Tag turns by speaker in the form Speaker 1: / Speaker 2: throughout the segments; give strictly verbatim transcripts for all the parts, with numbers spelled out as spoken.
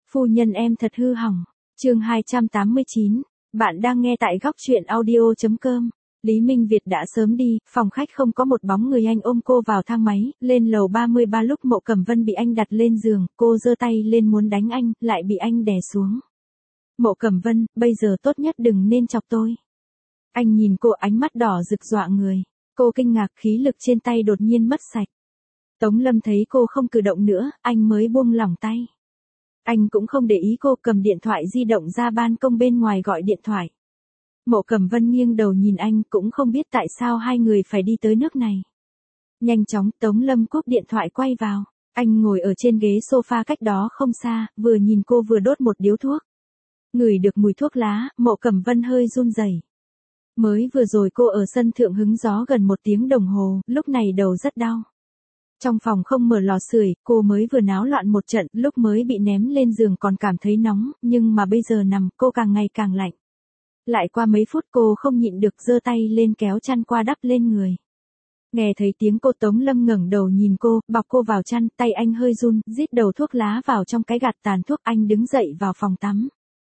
Speaker 1: Phu nhân em thật hư hỏng. Chương hai trăm tám mươi chín. Bạn đang nghe tại góc truyện audio chấm com. Lý Minh Việt đã sớm đi, phòng khách không có một bóng người, anh ôm cô vào thang máy, lên lầu ba mươi ba lúc Mộ Cẩm Vân bị anh đặt lên giường, cô giơ tay lên muốn đánh anh, lại bị anh đè xuống. Mộ Cẩm Vân, bây giờ tốt nhất đừng nên chọc tôi. Anh nhìn cô, ánh mắt đỏ rực dọa người. Cô kinh ngạc, khí lực trên tay đột nhiên mất sạch. Tống Lâm thấy cô không cử động nữa, anh mới buông lỏng tay. Anh cũng không để ý cô, cầm điện thoại di động ra ban công bên ngoài gọi điện thoại. Mộ Cẩm Vân nghiêng đầu nhìn anh, cũng không biết tại sao hai người phải đi tới nước này. Nhanh chóng, Tống Lâm cúp điện thoại quay vào. Anh ngồi ở trên ghế sofa cách đó không xa, vừa nhìn cô vừa đốt một điếu thuốc. Ngửi được mùi thuốc lá, Mộ Cẩm Vân hơi run rẩy. Mới vừa rồi cô ở sân thượng hứng gió gần một tiếng đồng hồ, lúc này đầu rất đau. Trong phòng không mở lò sưởi, cô mới vừa náo loạn một trận, lúc mới bị ném lên giường còn cảm thấy nóng, nhưng mà bây giờ nằm, cô càng ngày càng lạnh. Lại qua mấy phút cô không nhịn được giơ tay lên kéo chăn qua đắp lên người. Nghe thấy tiếng cô, Tống Lâm ngẩng đầu nhìn cô, bọc cô vào chăn, tay anh hơi run, rít đầu thuốc lá vào trong cái gạt tàn thuốc, anh đứng dậy vào phòng tắm.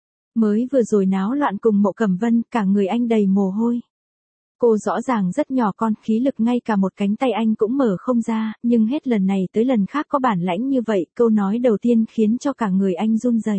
Speaker 1: Mới vừa rồi náo loạn cùng Mộ Cẩm Vân, cả người anh đầy mồ hôi. Cô rõ ràng rất nhỏ con, khí lực ngay cả một cánh tay anh cũng mở không ra, nhưng hết lần này tới lần khác có bản lãnh như vậy, câu nói đầu tiên khiến cho cả người anh run rẩy.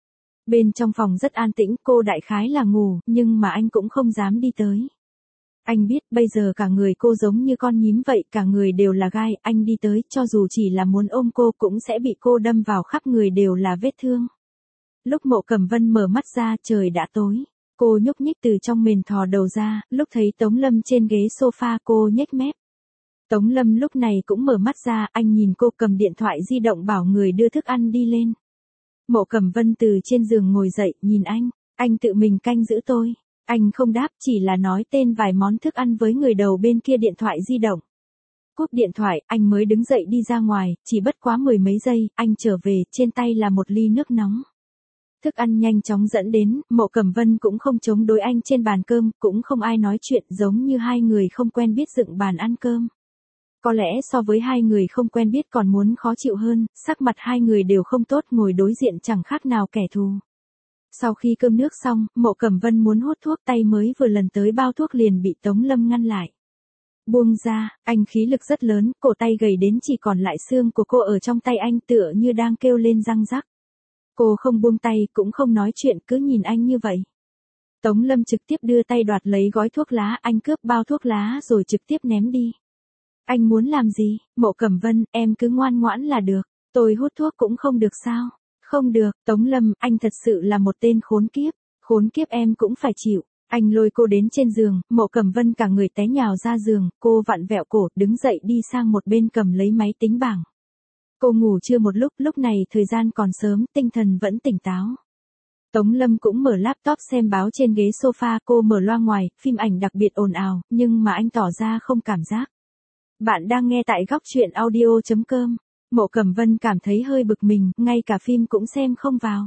Speaker 1: Bên trong phòng rất an tĩnh, cô đại khái là ngủ, nhưng mà anh cũng không dám đi tới. Anh biết bây giờ cả người cô giống như con nhím vậy, cả người đều là gai, anh đi tới, cho dù chỉ là muốn ôm cô cũng sẽ bị cô đâm vào, khắp người đều là vết thương. Lúc Mộ Cẩm Vân mở mắt ra, trời đã tối. Cô nhúc nhích từ trong mền thò đầu ra, lúc thấy Tống Lâm trên ghế sofa cô nhếch mép. Tống Lâm lúc này cũng mở mắt ra, anh nhìn cô cầm điện thoại di động bảo người đưa thức ăn đi lên. Mộ Cẩm Vân từ trên giường ngồi dậy, nhìn anh, anh tự mình canh giữ tôi. Anh không đáp, chỉ là nói tên vài món thức ăn với người đầu bên kia điện thoại di động. Cúp điện thoại, anh mới đứng dậy đi ra ngoài, chỉ bất quá mười mấy giây, anh trở về, trên tay là một ly nước nóng. Thức ăn nhanh chóng dẫn đến, Mộ Cẩm Vân cũng không chống đối anh trên bàn cơm, cũng không ai nói chuyện, giống như hai người không quen biết dựng bàn ăn cơm. Có lẽ so với hai người không quen biết còn muốn khó chịu hơn, sắc mặt hai người đều không tốt, ngồi đối diện chẳng khác nào kẻ thù. Sau khi cơm nước xong, Mộ Cẩm Vân muốn hút thuốc, tay mới vừa lần tới bao thuốc liền bị Tống Lâm ngăn lại. Buông ra, anh khí lực rất lớn, cổ tay gầy đến chỉ còn lại xương của cô ở trong tay anh, tựa như đang kêu lên răng rắc. Cô không buông tay, cũng không nói chuyện, cứ nhìn anh như vậy. Tống Lâm trực tiếp đưa tay đoạt lấy gói thuốc lá, anh cướp bao thuốc lá rồi trực tiếp ném đi. Anh muốn làm gì? Mộ Cẩm Vân, em cứ ngoan ngoãn là được. Tôi hút thuốc cũng không được sao? Không được, Tống Lâm, anh thật sự là một tên khốn kiếp. Khốn kiếp em cũng phải chịu. Anh lôi cô đến trên giường, Mộ Cẩm Vân cả người té nhào ra giường, cô vặn vẹo cổ, đứng dậy đi sang một bên cầm lấy máy tính bảng. Cô ngủ chưa một lúc, lúc này thời gian còn sớm, tinh thần vẫn tỉnh táo. Tống Lâm cũng mở laptop xem báo trên ghế sofa, cô mở loa ngoài, phim ảnh đặc biệt ồn ào, nhưng mà anh tỏ ra không cảm giác. Bạn đang nghe tại góc truyện audio chấm com. Mộ Cẩm Vân cảm thấy hơi bực mình, ngay cả phim cũng xem không vào.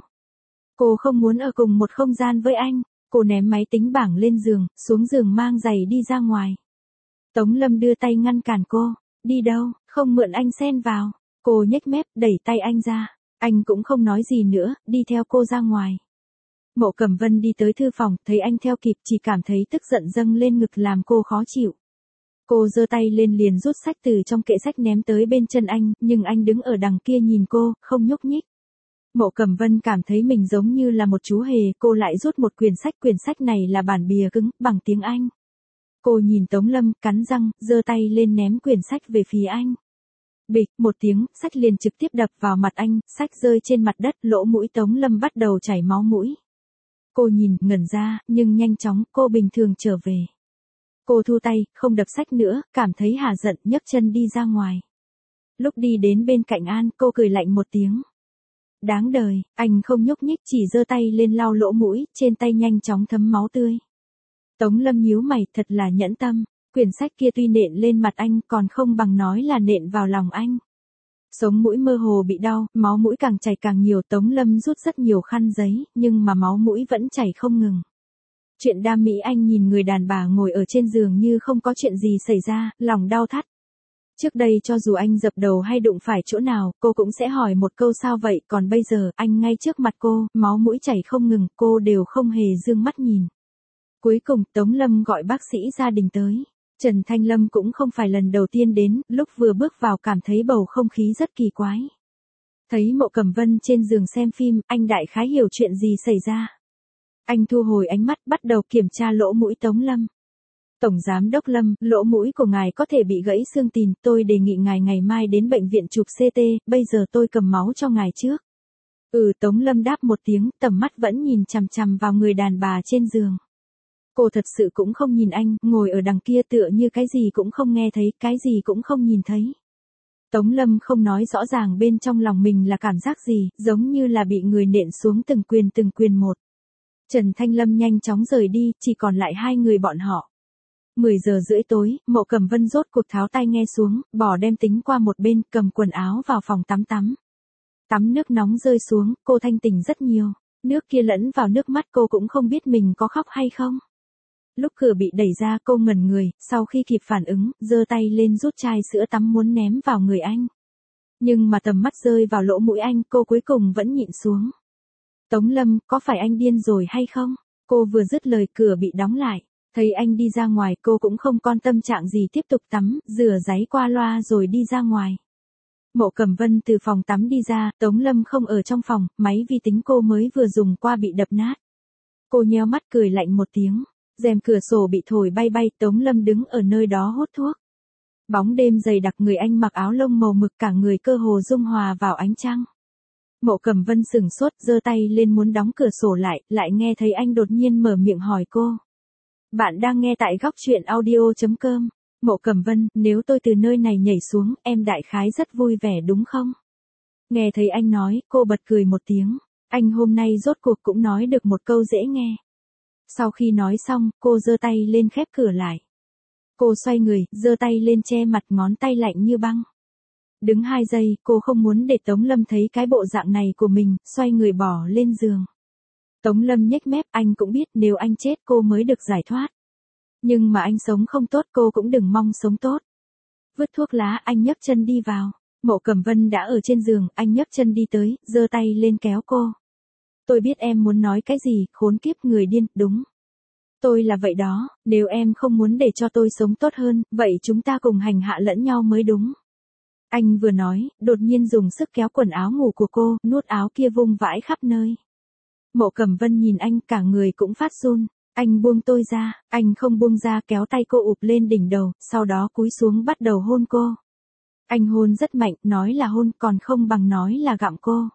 Speaker 1: Cô không muốn ở cùng một không gian với anh, cô ném máy tính bảng lên giường, xuống giường mang giày đi ra ngoài. Tống Lâm đưa tay ngăn cản cô, đi đâu, không mượn anh xen vào. Cô nhếch mép, đẩy tay anh ra. Anh cũng không nói gì nữa, đi theo cô ra ngoài. Mộ Cẩm Vân đi tới thư phòng, thấy anh theo kịp, chỉ cảm thấy tức giận dâng lên ngực làm cô khó chịu. Cô giơ tay lên liền rút sách từ trong kệ sách ném tới bên chân anh, nhưng anh đứng ở đằng kia nhìn cô, không nhúc nhích. Mộ Cẩm Vân cảm thấy mình giống như là một chú hề, cô lại rút một quyển sách, quyển sách này là bản bìa cứng, bằng tiếng Anh. Cô nhìn Tống Lâm, cắn răng, giơ tay lên ném quyển sách về phía anh. Bịch, một tiếng, sách liền trực tiếp đập vào mặt anh, sách rơi trên mặt đất, lỗ mũi Tống Lâm bắt đầu chảy máu mũi. Cô nhìn, ngẩn ra, nhưng nhanh chóng, cô bình thường trở về. Cô thu tay, không đập sách nữa, cảm thấy hả giận, nhấc chân đi ra ngoài. Lúc đi đến bên cạnh An, cô cười lạnh một tiếng. Đáng đời, anh không nhúc nhích, chỉ giơ tay lên lau lỗ mũi, trên tay nhanh chóng thấm máu tươi. Tống Lâm nhíu mày, thật là nhẫn tâm. Quyển sách kia tuy nện lên mặt anh, còn không bằng nói là nện vào lòng anh. Sống mũi mơ hồ bị đau, máu mũi càng chảy càng nhiều, Tống Lâm rút rất nhiều khăn giấy, nhưng mà máu mũi vẫn chảy không ngừng. Chuyện đam mỹ, anh nhìn người đàn bà ngồi ở trên giường như không có chuyện gì xảy ra, lòng đau thắt. Trước đây cho dù anh dập đầu hay đụng phải chỗ nào, cô cũng sẽ hỏi một câu sao vậy, còn bây giờ, anh ngay trước mặt cô, máu mũi chảy không ngừng, cô đều không hề dương mắt nhìn. Cuối cùng, Tống Lâm gọi bác sĩ gia đình tới. Trần Thanh Lâm cũng không phải lần đầu tiên đến, lúc vừa bước vào cảm thấy bầu không khí rất kỳ quái. Thấy Mộ Cẩm Vân trên giường xem phim, anh đại khái hiểu chuyện gì xảy ra. Anh thu hồi ánh mắt, bắt đầu kiểm tra lỗ mũi Tống Lâm. Tổng Giám Đốc Lâm, lỗ mũi của ngài có thể bị gãy xương tìn, tôi đề nghị ngài ngày mai đến bệnh viện chụp xê tê, bây giờ tôi cầm máu cho ngài trước. Ừ, Tống Lâm đáp một tiếng, tầm mắt vẫn nhìn chằm chằm vào người đàn bà trên giường. Cô thật sự cũng không nhìn anh, ngồi ở đằng kia tựa như cái gì cũng không nghe thấy, cái gì cũng không nhìn thấy. Tống Lâm không nói rõ ràng bên trong lòng mình là cảm giác gì, giống như là bị người nện xuống từng quyền từng quyền một. Trần Thanh Lâm nhanh chóng rời đi, chỉ còn lại hai người bọn họ. mười giờ rưỡi tối, Mộ Cẩm Vân rốt cuộc tháo tai nghe xuống, bỏ đem tính qua một bên, cầm quần áo vào phòng tắm tắm. Tắm nước nóng rơi xuống, cô thanh tỉnh rất nhiều. Nước kia lẫn vào nước mắt cô cũng không biết mình có khóc hay không. Lúc cửa bị đẩy ra cô ngẩn người, sau khi kịp phản ứng, giơ tay lên rút chai sữa tắm muốn ném vào người anh. Nhưng mà tầm mắt rơi vào lỗ mũi anh, cô cuối cùng vẫn nhịn xuống. Tống Lâm, có phải anh điên rồi hay không? Cô vừa dứt lời cửa bị đóng lại. Thấy anh đi ra ngoài cô cũng không quan tâm trạng gì tiếp tục tắm, rửa ráy qua loa rồi đi ra ngoài. Mộ Cẩm Vân từ phòng tắm đi ra, Tống Lâm không ở trong phòng, máy vi tính cô mới vừa dùng qua bị đập nát. Cô nheo mắt cười lạnh một tiếng, rèm cửa sổ bị thổi bay bay, Tống Lâm đứng ở nơi đó hút thuốc. Bóng đêm dày đặc, người anh mặc áo lông màu mực, cả người cơ hồ dung hòa vào ánh trăng. Mộ Cẩm Vân sững sốt, giơ tay lên muốn đóng cửa sổ lại, lại nghe thấy anh đột nhiên mở miệng hỏi cô. Bạn đang nghe tại góc truyện audio chấm com. Mộ Cẩm Vân, nếu tôi từ nơi này nhảy xuống, em đại khái rất vui vẻ đúng không? Nghe thấy anh nói, cô bật cười một tiếng. Anh hôm nay rốt cuộc cũng nói được một câu dễ nghe. Sau khi nói xong, cô giơ tay lên khép cửa lại. Cô xoay người, giơ tay lên che mặt, ngón tay lạnh như băng. Đứng hai giây, cô không muốn để Tống Lâm thấy cái bộ dạng này của mình, xoay người bỏ lên giường. Tống Lâm nhếch mép, anh cũng biết nếu anh chết cô mới được giải thoát. Nhưng mà anh sống không tốt cô cũng đừng mong sống tốt. Vứt thuốc lá, anh nhấc chân đi vào. Mộ Cẩm Vân đã ở trên giường, anh nhấc chân đi tới, giơ tay lên kéo cô. Tôi biết em muốn nói cái gì, khốn kiếp người điên, đúng. Tôi là vậy đó, nếu em không muốn để cho tôi sống tốt hơn, vậy chúng ta cùng hành hạ lẫn nhau mới đúng. Anh vừa nói, đột nhiên dùng sức kéo quần áo ngủ của cô, nuốt áo kia vung vãi khắp nơi. Mộ Cẩm Vân nhìn anh, cả người cũng phát run. Anh buông tôi ra, anh không buông ra, kéo tay cô ụp lên đỉnh đầu, sau đó cúi xuống bắt đầu hôn cô. Anh hôn rất mạnh, nói là hôn còn không bằng nói là gặm cô.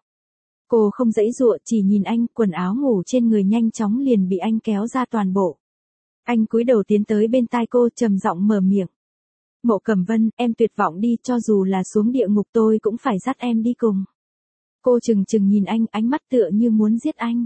Speaker 1: Cô không giãy giụa, chỉ nhìn anh, quần áo ngủ trên người nhanh chóng liền bị anh kéo ra toàn bộ. Anh cúi đầu tiến tới bên tai cô, trầm giọng mở miệng. Mộ Cẩm Vân, em tuyệt vọng đi, cho dù là xuống địa ngục tôi cũng phải dắt em đi cùng. Cô chừng chừng nhìn anh, ánh mắt tựa như muốn giết anh.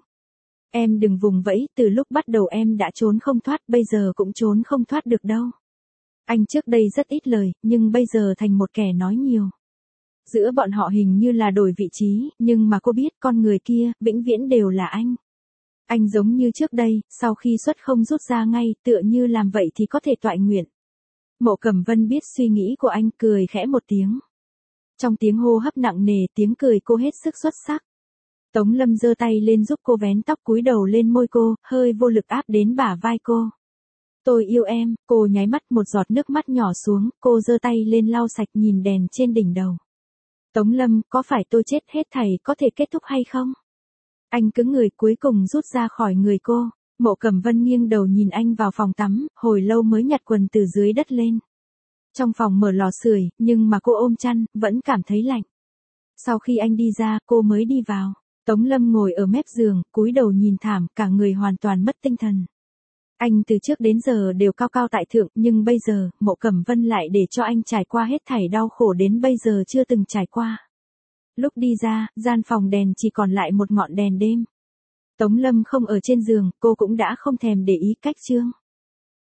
Speaker 1: Em đừng vùng vẫy, từ lúc bắt đầu em đã trốn không thoát, bây giờ cũng trốn không thoát được đâu. Anh trước đây rất ít lời, nhưng bây giờ thành một kẻ nói nhiều. Giữa bọn họ hình như là đổi vị trí, nhưng mà cô biết con người kia, vĩnh viễn đều là anh. Anh giống như trước đây, sau khi xuất không rút ra ngay, tựa như làm vậy thì có thể toại nguyện. Mộ Cẩm Vân biết suy nghĩ của anh, cười khẽ một tiếng. Trong tiếng hô hấp nặng nề, tiếng cười cô hết sức xuất sắc. Tống Lâm giơ tay lên giúp cô vén tóc, cúi đầu lên môi cô, hơi vô lực áp đến bả vai cô. Tôi yêu em, cô nháy mắt, một giọt nước mắt nhỏ xuống, cô giơ tay lên lau sạch, nhìn đèn trên đỉnh đầu. Tống Lâm, có phải tôi chết hết thảy có thể kết thúc hay không? Anh cứng người, cuối cùng rút ra khỏi người cô. Mộ Cẩm Vân nghiêng đầu nhìn anh vào phòng tắm, hồi lâu mới nhặt quần từ dưới đất lên. Trong phòng mở lò sưởi, nhưng mà cô ôm chăn, vẫn cảm thấy lạnh. Sau khi anh đi ra, cô mới đi vào. Tống Lâm ngồi ở mép giường, cúi đầu nhìn thảm, cả người hoàn toàn mất tinh thần. Anh từ trước đến giờ đều cao cao tại thượng, nhưng bây giờ, Mộ Cẩm Vân lại để cho anh trải qua hết thảy đau khổ đến bây giờ chưa từng trải qua. Lúc đi ra, gian phòng đèn chỉ còn lại một ngọn đèn đêm. Tống Lâm không ở trên giường, cô cũng đã không thèm để ý cách chương.